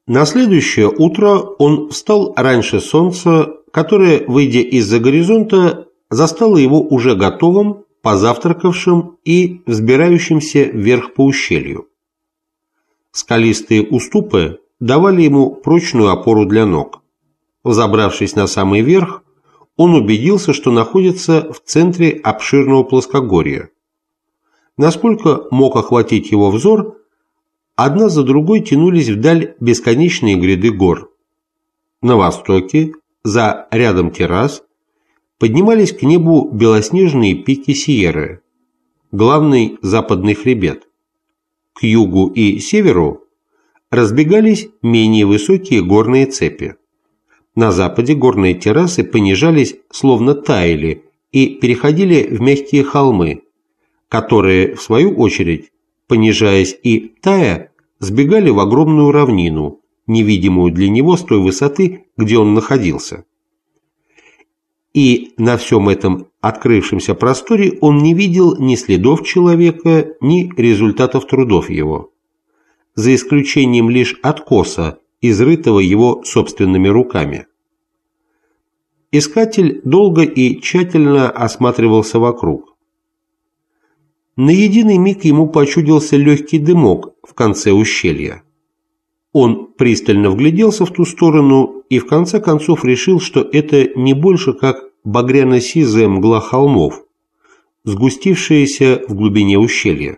На следующее утро он встал раньше солнца, которое, выйдя из-за горизонта, застало его уже готовым, позавтракавшим и взбирающимся вверх по ущелью. Скалистые уступы давали ему прочную опору для ног. Взобравшись на самый верх, он убедился, что находится в центре обширного плоскогорья. Насколько мог охватить его взор, одна за другой тянулись вдаль бесконечные гряды гор. На востоке, за рядом террас, поднимались к небу белоснежные пики Сьерры, главный западный хребет. К югу и северу разбегались менее высокие горные цепи. На западе горные террасы понижались, словно таяли, и переходили в мягкие холмы, которые, в свою очередь, понижаясь и тая, сбегали в огромную равнину, невидимую для него с той высоты, где он находился. И на всем этом открывшемся просторе он не видел ни следов человека, ни результатов трудов его, за исключением лишь откоса, изрытого его собственными руками. Искатель долго и тщательно осматривался вокруг. На единый миг ему почудился легкий дымок в конце ущелья. Он пристально вгляделся в ту сторону и в конце концов решил, что это не больше как багряно-сизая мгла холмов, сгустившаяся в глубине ущелья.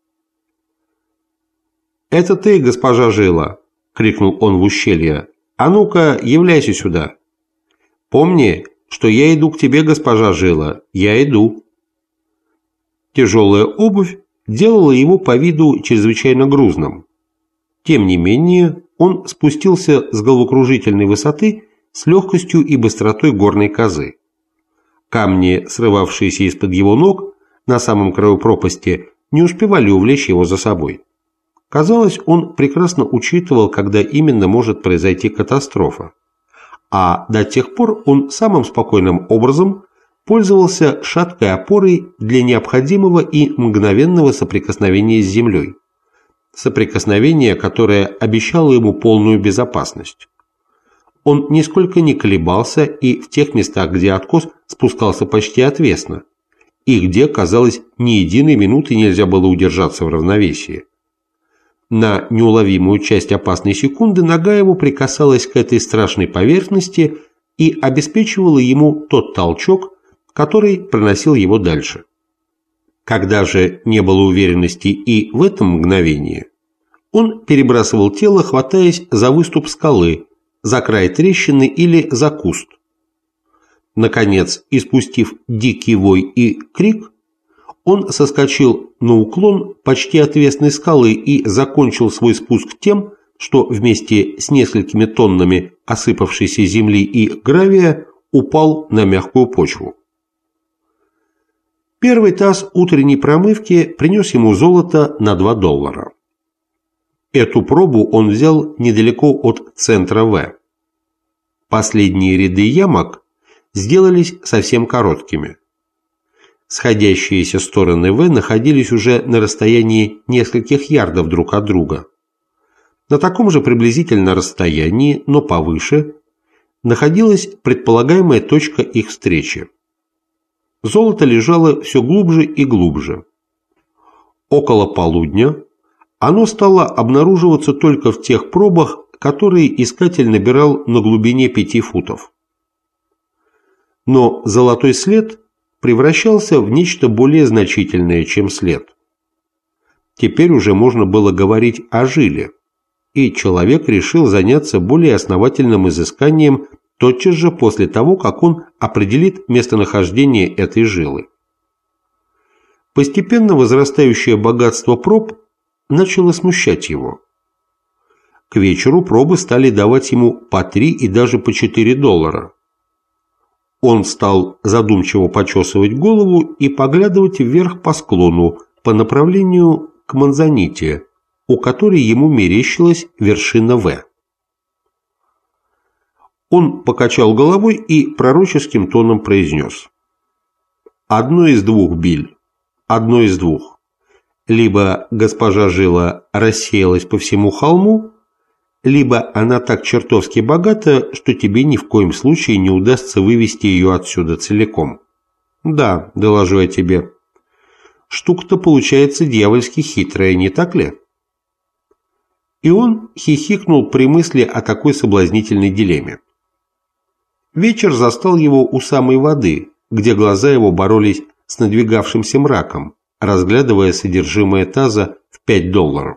«Это ты, госпожа Жила!» — крикнул он в ущелье. «А ну-ка, являйся сюда! Помни, что я иду к тебе, госпожа Жила, я иду!» Тяжелая обувь делала его по виду чрезвычайно грузным. Тем не менее, он спустился с головокружительной высоты с легкостью и быстротой горной козы. Камни, срывавшиеся из-под его ног на самом краю пропасти, не успевали увлечь его за собой. Казалось, он прекрасно учитывал, когда именно может произойти катастрофа. А до тех пор он самым спокойным образом пользовался шаткой опорой для необходимого и мгновенного соприкосновения с землей. Соприкосновение, которое обещало ему полную безопасность. Он нисколько не колебался и в тех местах, где откос спускался почти отвесно, и где, казалось, ни единой минуты нельзя было удержаться в равновесии. На неуловимую часть опасной секунды нога его прикасалась к этой страшной поверхности и обеспечивала ему тот толчок, который проносил его дальше. Когда же не было уверенности и в этом мгновении, он перебрасывал тело, хватаясь за выступ скалы, за край трещины или за куст. Наконец, испустив дикий вой и крик, он соскочил на уклон почти отвесной скалы и закончил свой спуск тем, что вместе с несколькими тоннами осыпавшейся земли и гравия упал на мягкую почву. Первый таз утренней промывки принес ему золото на $2. Эту пробу он взял недалеко от центра В. Последние ряды ямок сделались совсем короткими. Сходящиеся стороны В находились уже на расстоянии нескольких ярдов друг от друга. На таком же приблизительно расстоянии, но повыше, находилась предполагаемая точка их встречи. Золото лежало все глубже и глубже. Около полудня оно стало обнаруживаться только в тех пробах, которые искатель набирал на глубине 5 футов. Но золотой след превращался в нечто более значительное, чем след. Теперь уже можно было говорить о жиле, и человек решил заняться более основательным изысканием тотчас же после того, как он определит местонахождение этой жилы. Постепенно возрастающее богатство проб начало смущать его. К вечеру пробы стали давать ему по 3 и даже по $4. Он стал задумчиво почесывать голову и поглядывать вверх по склону по направлению к Манзаните, у которой ему мерещилась вершина В. Он покачал головой и пророческим тоном произнес: «Одно из двух, Биль, одно из двух. Либо госпожа Жила рассеялась по всему холму, либо она так чертовски богата, что тебе ни в коем случае не удастся вывести ее отсюда целиком. Да, доложу я тебе. Штука-то получается дьявольски хитрая, не так ли? И он хихикнул при мысли о такой соблазнительной дилемме. Вечер застал его у самой воды, где глаза его боролись с надвигавшимся мраком, разглядывая содержимое таза в $5.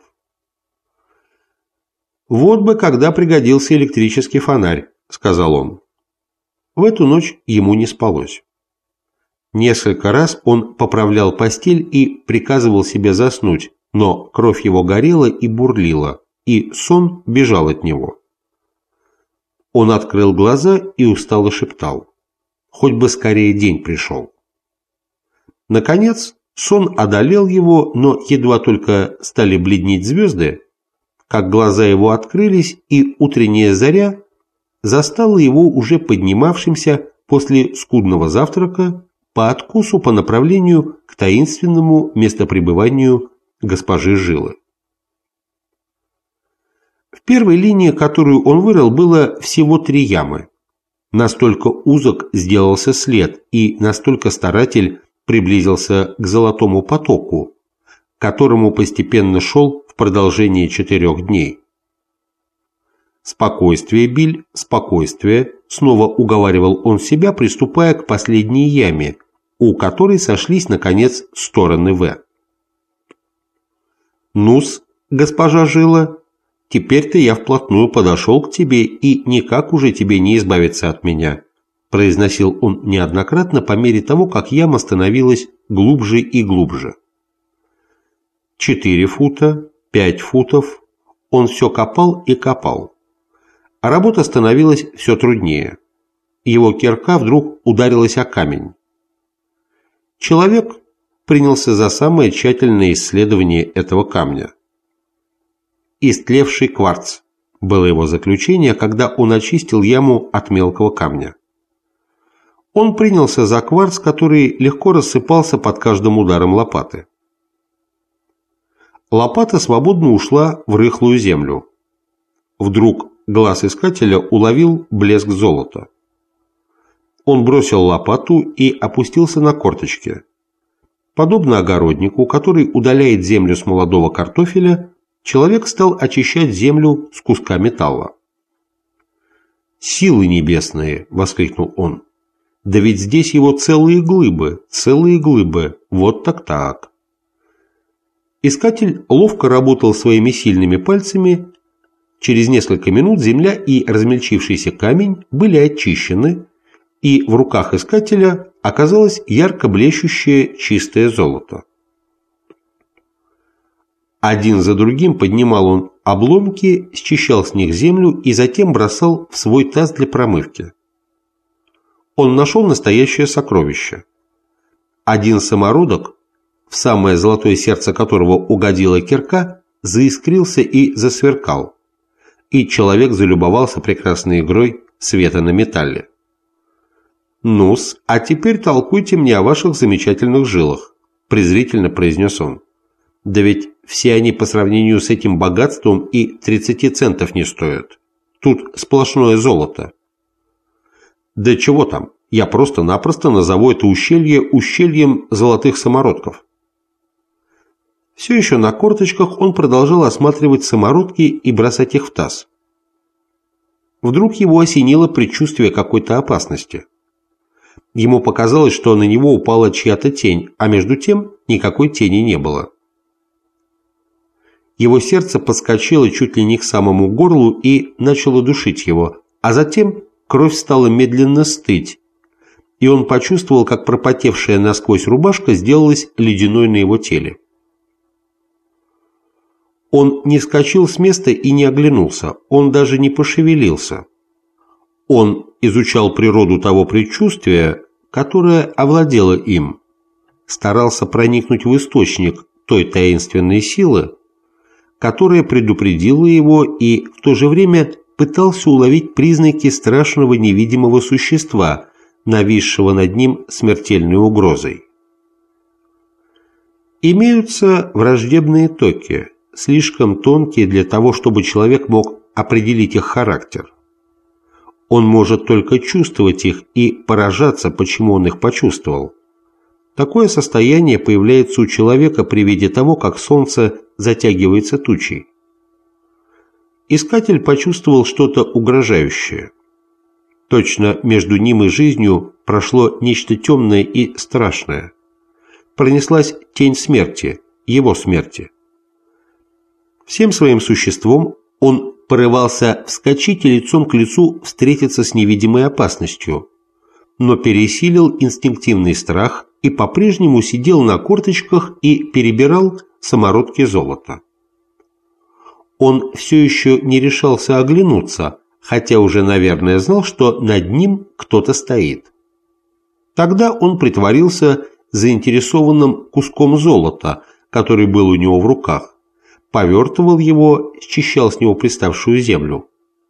«Вот бы когда пригодился электрический фонарь», — сказал он. В эту ночь ему не спалось. Несколько раз он поправлял постель и приказывал себе заснуть, но кровь его горела и бурлила, и сон бежал от него. Он открыл глаза и устало шептал: «Хоть бы скорее день пришел». Наконец, сон одолел его, но едва только стали бледнеть звезды, как глаза его открылись, и утренняя заря застала его уже поднимавшимся после скудного завтрака по откосу по направлению к таинственному местопребыванию госпожи Жилы. В первой линии, которую он вырыл, было всего 3 ямы. Настолько узок сделался след, и настолько старатель приблизился к золотому потоку, к которому постепенно шел в продолжении 4 дней. «Спокойствие, Биль, спокойствие», — снова уговаривал он себя, приступая к последней яме, у которой сошлись, наконец, стороны «В». «Ну-с, госпожа Жила, теперь-то я вплотную подошел к тебе, и никак уже тебе не избавиться от меня», — произносил он неоднократно по мере того, как яма становилась глубже и глубже. 4 фута, 5 футов, он все копал и копал. А работа становилась все труднее. Его кирка вдруг ударилась о камень. Человек принялся за самое тщательное исследование этого камня. «Истлевший кварц» было его заключение, когда он очистил яму от мелкого камня. Он принялся за кварц, который легко рассыпался под каждым ударом лопаты. Лопата свободно ушла в рыхлую землю. Вдруг глаз искателя уловил блеск золота. Он бросил лопату и опустился на корточки. Подобно огороднику, который удаляет землю с молодого картофеля, человек стал очищать землю с куска металла. «Силы небесные!» — воскликнул он. «Да ведь здесь его целые глыбы, вот так-так». Искатель ловко работал своими сильными пальцами. Через несколько минут земля и размельчившийся камень были очищены, и в руках искателя оказалось ярко блещущее чистое золото. Один за другим поднимал он обломки, счищал с них землю и затем бросал в свой таз для промывки. Он нашел настоящее сокровище. Один самородок, в самое золотое сердце которого угодила кирка, заискрился и засверкал, и человек залюбовался прекрасной игрой света на металле. «Ну-с, а теперь толкуйте мне о ваших замечательных жилах», – презрительно произнес он. «Да ведь все они по сравнению с этим богатством и 30 центов не стоят. Тут сплошное золото». «Да чего там, я просто-напросто назову это ущелье ущельем золотых самородков». Все еще на корточках он продолжал осматривать самородки и бросать их в таз. Вдруг его осенило предчувствие какой-то опасности. Ему показалось, что на него упала чья-то тень, а между тем никакой тени не было. Его сердце подскочило чуть ли не к самому горлу и начало душить его, а затем кровь стала медленно стыть, и он почувствовал, как пропотевшая насквозь рубашка сделалась ледяной на его теле. Он не вскочил с места и не оглянулся, он даже не пошевелился. Он изучал природу того предчувствия, которое овладело им, старался проникнуть в источник той таинственной силы, которая предупредила его, и в то же время пытался уловить признаки страшного невидимого существа, нависшего над ним смертельной угрозой. Имеются враждебные токи, слишком тонкие для того, чтобы человек мог определить их характер. Он может только чувствовать их и поражаться, почему он их почувствовал. Такое состояние появляется у человека при виде того, как солнце затягивается тучей. Искатель почувствовал что-то угрожающее. Точно между ним и жизнью прошло нечто темное и страшное. Пронеслась тень смерти, его смерти. Всем своим существом он порывался вскочить и лицом к лицу встретиться с невидимой опасностью, но пересилил инстинктивный страх и по-прежнему сидел на корточках и перебирал самородки золота. Он все еще не решался оглянуться, хотя уже, наверное, знал, что над ним кто-то стоит. Тогда он притворился заинтересованным куском золота, который был у него в руках, повертывал его, счищал с него приставшую землю.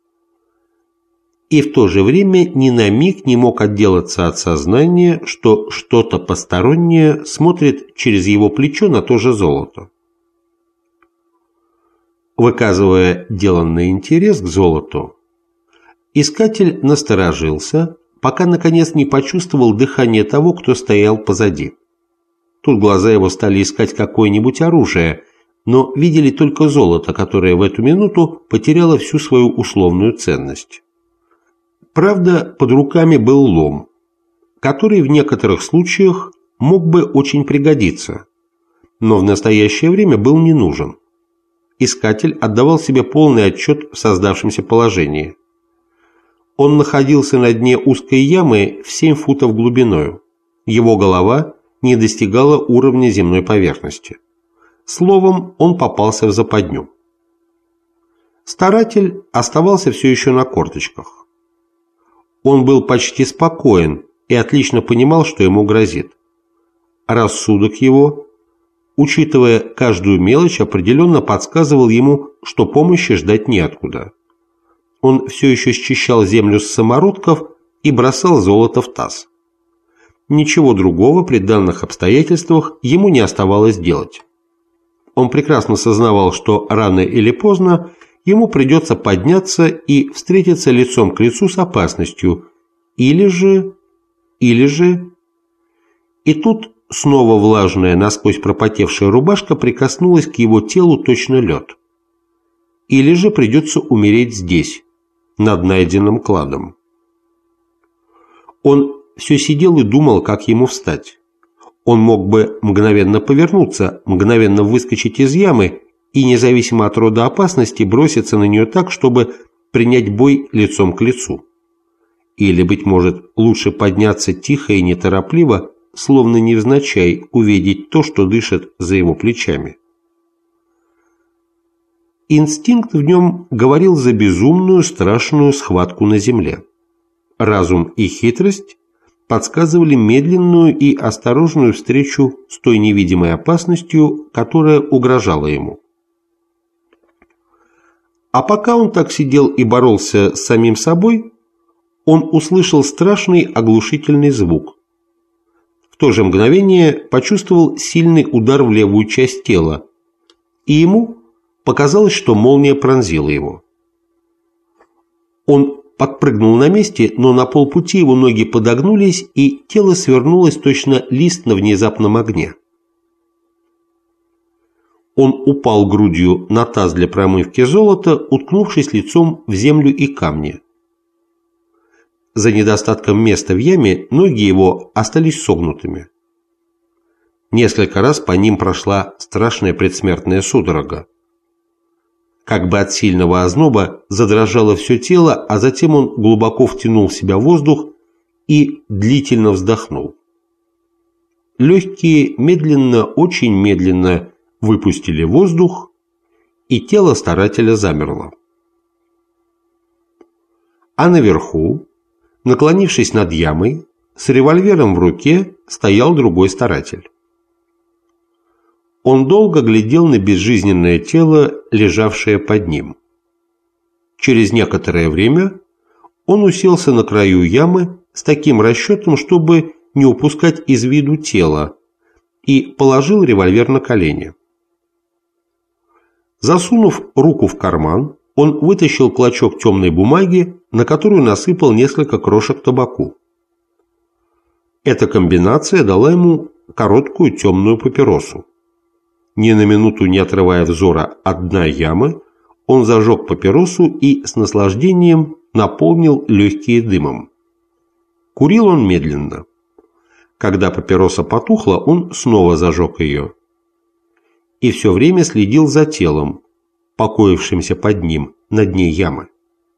И в то же время ни на миг не мог отделаться от сознания, что что-то постороннее смотрит через его плечо на то же золото. Выказывая деланный интерес к золоту, искатель насторожился, пока наконец не почувствовал дыхание того, кто стоял позади. Тут глаза его стали искать какое-нибудь оружие, но видели только золото, которое в эту минуту потеряло всю свою условную ценность. Правда, под руками был лом, который в некоторых случаях мог бы очень пригодиться, но в настоящее время был не нужен. Искатель отдавал себе полный отчет в создавшемся положении. Он находился на дне узкой ямы в 7 футов глубиною. Его голова не достигала уровня земной поверхности. Словом, он попался в западню. Старатель оставался все еще на корточках. Он был почти спокоен и отлично понимал, что ему грозит. Рассудок его, учитывая каждую мелочь, определенно подсказывал ему, что помощи ждать неоткуда. Он все еще счищал землю с самородков и бросал золото в таз. Ничего другого при данных обстоятельствах ему не оставалось делать. Он прекрасно сознавал, что рано или поздно ему придется подняться и встретиться лицом к лицу с опасностью, или же... И тут снова влажная, насквозь пропотевшая рубашка прикоснулась к его телу точно лед. Или же придется умереть здесь, над найденным кладом. Он все сидел и думал, как ему встать. Он мог бы мгновенно повернуться, мгновенно выскочить из ямы и, независимо от рода опасности, броситься на нее так, чтобы принять бой лицом к лицу. Или, быть может, лучше подняться тихо и неторопливо, словно невзначай увидеть то, что дышит за его плечами. Инстинкт в нем говорил за безумную, страшную схватку на земле. Разум и хитрость подсказывали медленную и осторожную встречу с той невидимой опасностью, которая угрожала ему. А пока он так сидел и боролся с самим собой, он услышал страшный оглушительный звук. В то же мгновение почувствовал сильный удар в левую часть тела, и ему показалось, что молния пронзила его. Он подпрыгнул на месте, но на полпути его ноги подогнулись, и тело свернулось точно лист на внезапном огне. Он упал грудью на таз для промывки золота, уткнувшись лицом в землю и камни. За недостатком места в яме ноги его остались согнутыми. Несколько раз по ним прошла страшная предсмертная судорога. Как бы от сильного озноба задрожало все тело, а затем он глубоко втянул в себя воздух и длительно вздохнул. Легкие медленно, очень медленно выпустили воздух, и тело старателя замерло. А наверху, наклонившись над ямой, с револьвером в руке стоял другой старатель. Он долго глядел на безжизненное тело, лежавшее под ним. Через некоторое время он уселся на краю ямы с таким расчетом, чтобы не упускать из виду тело, и положил револьвер на колени. Засунув руку в карман, он вытащил клочок темной бумаги, на которую насыпал несколько крошек табаку. Эта комбинация дала ему короткую темную папиросу. Ни на минуту не отрывая взора от дна ямы, он зажег папиросу и с наслаждением наполнил легкие дымом. Курил он медленно. Когда папироса потухла, он снова зажег ее. И все время следил за телом, покоившимся под ним на дне ямы.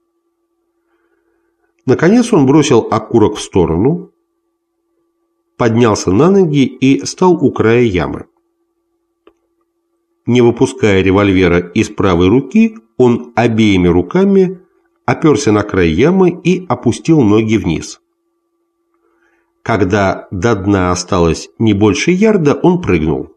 Наконец он бросил окурок в сторону, поднялся на ноги и стал у края ямы. Не выпуская револьвера из правой руки, он обеими руками оперся на край ямы и опустил ноги вниз. Когда до дна осталось не больше ярда, он прыгнул.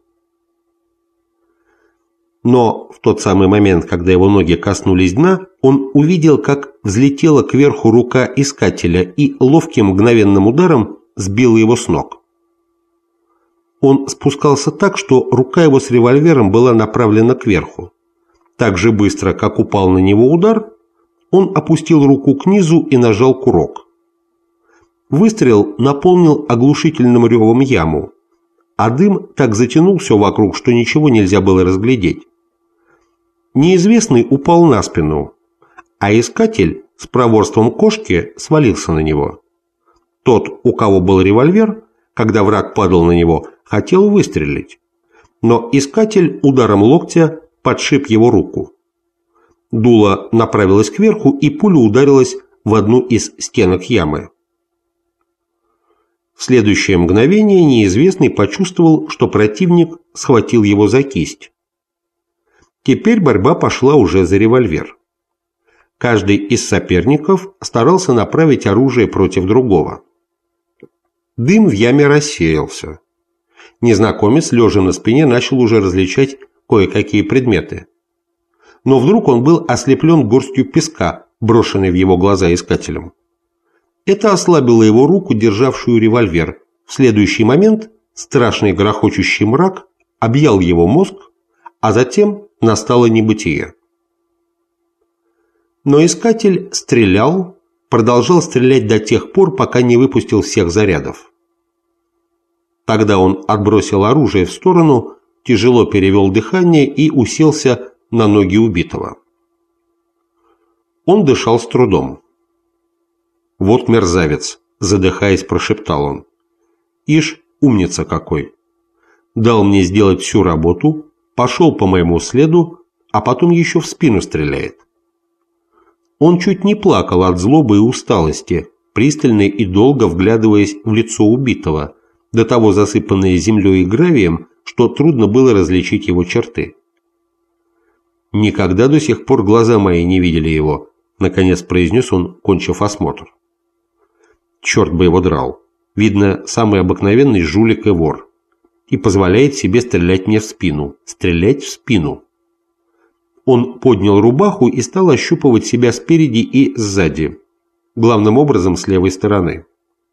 Но в тот самый момент, когда его ноги коснулись дна, он увидел, как взлетела кверху рука искателя и ловким мгновенным ударом сбила его с ног. Он спускался так, что рука его с револьвером была направлена кверху. Так же быстро, как упал на него удар, он опустил руку к низу и нажал курок. Выстрел наполнил оглушительным ревом яму, а дым так затянул все вокруг, что ничего нельзя было разглядеть. Неизвестный упал на спину, а искатель с проворством кошки свалился на него. Тот, у кого был револьвер, когда враг падал на него, хотел выстрелить, но искатель ударом локтя подшиб его руку. Дуло направилось кверху, и пуля ударилась в одну из стенок ямы. В следующее мгновение неизвестный почувствовал, что противник схватил его за кисть. Теперь борьба пошла уже за револьвер. Каждый из соперников старался направить оружие против другого. Дым в яме рассеялся. Незнакомец, лежа на спине, начал уже различать кое-какие предметы. Но вдруг он был ослеплен горстью песка, брошенной в его глаза искателем. Это ослабило его руку, державшую револьвер. В следующий момент страшный грохочущий мрак объял его мозг, а затем настало небытие. Но искатель стрелял, продолжал стрелять до тех пор, пока не выпустил всех зарядов. Тогда он отбросил оружие в сторону, тяжело перевел дыхание и уселся на ноги убитого. Он дышал с трудом. «Вот мерзавец», – задыхаясь, прошептал он. «Ишь, умница какой! Дал мне сделать всю работу, пошел по моему следу, а потом еще в спину стреляет». Он чуть не плакал от злобы и усталости, пристально и долго вглядываясь в лицо убитого, до того засыпанное землей и гравием, что трудно было различить его черты. «Никогда до сих пор глаза мои не видели его», – наконец произнес он, кончив осмотр. «Черт бы его драл! Видно, самый обыкновенный жулик и вор. И позволяет себе стрелять мне в спину. Стрелять в спину!» Он поднял рубаху и стал ощупывать себя спереди и сзади, главным образом с левой стороны.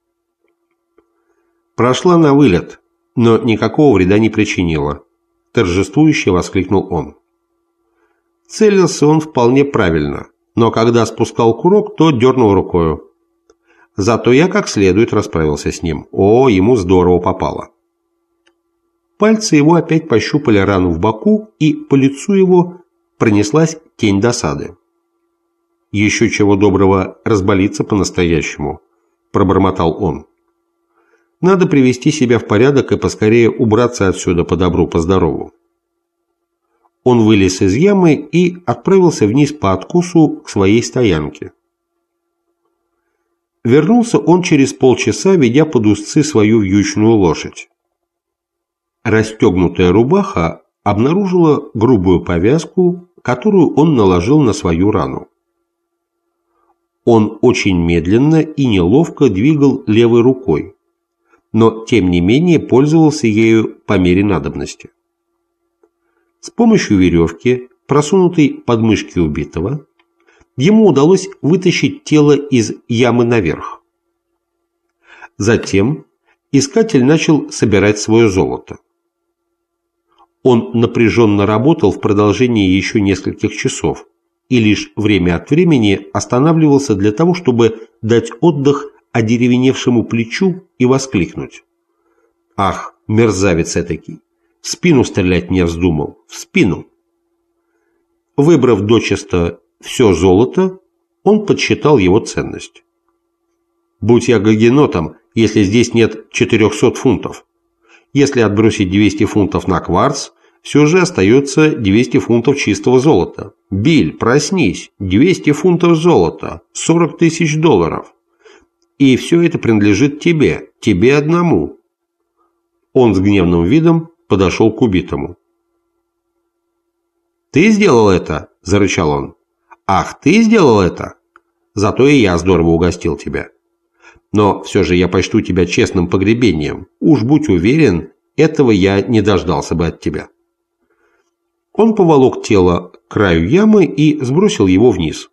«Прошла на вылет, но никакого вреда не причинила», – торжествующе воскликнул он. Целился он вполне правильно, но когда спускал курок, то дернул рукою. Зато я как следует расправился с ним. О, ему здорово попало. Пальцы его опять пощупали рану в боку, и по лицу его пронеслась тень досады. «Еще чего доброго разболится по-настоящему», – пробормотал он. «Надо привести себя в порядок и поскорее убраться отсюда по добру, по здорову». Он вылез из ямы и отправился вниз по откосу к своей стоянке. Вернулся он через полчаса, ведя под узцы свою вьючную лошадь. Расстегнутая рубаха обнаружила грубую повязку, которую он наложил на свою рану. Он очень медленно и неловко двигал левой рукой, но тем не менее пользовался ею по мере надобности. С помощью веревки, просунутой под мышки убитого, ему удалось вытащить тело из ямы наверх. Затем искатель начал собирать свое золото. Он напряженно работал в продолжении еще нескольких часов и лишь время от времени останавливался для того, чтобы дать отдых одеревеневшему плечу и воскликнуть: «Ах, мерзавец этакий! В спину стрелять мне вздумал! В спину!» Выбрав дочисто все золото, он подсчитал его ценность. «Будь я гагенотом, если здесь нет 400 фунтов. Если отбросить 200 фунтов на кварц, все же остается 200 фунтов чистого золота. Биль, проснись! 200 фунтов золота! 40 тысяч долларов! И все это принадлежит тебе, тебе одному!» Он с гневным видом подошел к убитому. «Ты сделал это?» – зарычал он. «Ах, ты сделал это? Зато и я здорово угостил тебя. Но все же я почту тебя честным погребением. Уж будь уверен, этого я не дождался бы от тебя». Он поволок тело к краю ямы и сбросил его вниз.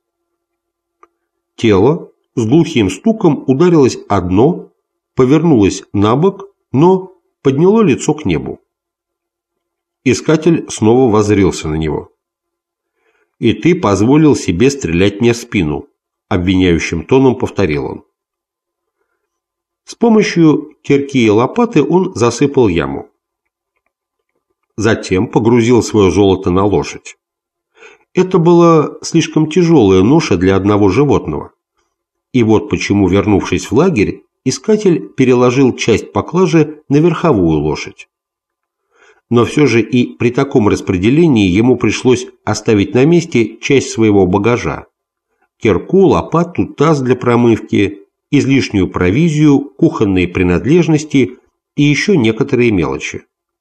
Тело с глухим стуком ударилось о дно, повернулось на бок, но подняло лицо к небу. Искатель снова воззрился на него. «И ты позволил себе стрелять мне в спину», — обвиняющим тоном повторил он. С помощью кирки и лопаты он засыпал яму. Затем погрузил свое золото на лошадь. Это была слишком тяжелая ноша для одного животного. И вот почему, вернувшись в лагерь, искатель переложил часть поклажи на верховую лошадь. Но все же и при таком распределении ему пришлось оставить на месте часть своего багажа: кирку, лопату, таз для промывки, излишнюю провизию, кухонные принадлежности и еще некоторые мелочи.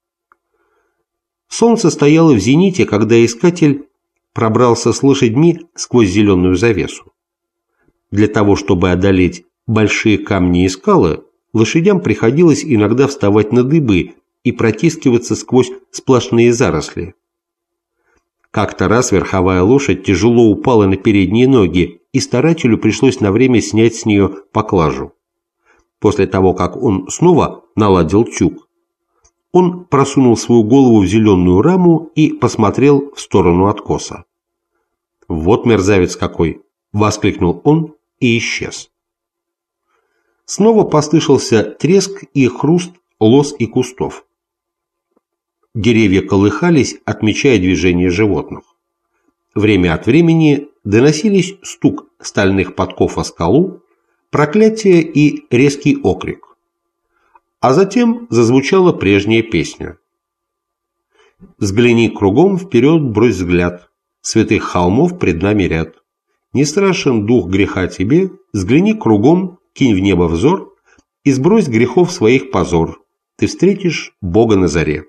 Солнце стояло в зените, когда искатель пробрался с лошадьми сквозь зеленую завесу. Для того, чтобы одолеть большие камни и скалы, лошадям приходилось иногда вставать на дыбы и протискиваться сквозь сплошные заросли. Как-то раз верховая лошадь тяжело упала на передние ноги, и старателю пришлось на время снять с нее поклажу. После того, как он снова наладил тюк, он просунул свою голову в зеленую раму и посмотрел в сторону откоса. «Вот мерзавец какой!» – воскликнул он и исчез. Снова послышался треск и хруст лоз и кустов. Деревья колыхались, отмечая движение животных. Время от времени доносились стук стальных подков о скалу, проклятие и резкий окрик. А затем зазвучала прежняя песня. «Взгляни кругом, вперед брось взгляд, святых холмов пред нами ряд. Не страшен дух греха тебе, взгляни кругом, кинь в небо взор и сбрось грехов своих позор, ты встретишь Бога на заре».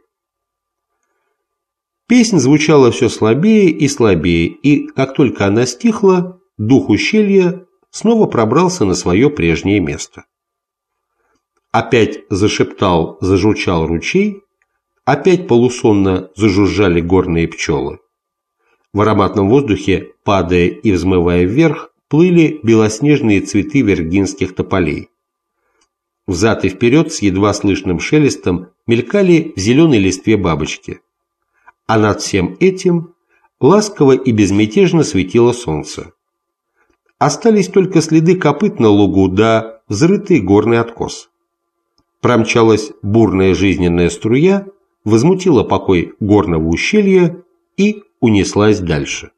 Песнь звучала все слабее и слабее, и как только она стихла, дух ущелья снова пробрался на свое прежнее место. Опять зашептал, зажурчал ручей, опять полусонно зажужжали горные пчелы. В ароматном воздухе, падая и взмывая вверх, плыли белоснежные цветы виргинских тополей. Взад и вперед с едва слышным шелестом мелькали в зеленой листве бабочки. А над всем этим ласково и безмятежно светило солнце. Остались только следы копыт на лугу да взрытый горный откос. Промчалась бурная жизненная струя, возмутила покой горного ущелья и унеслась дальше.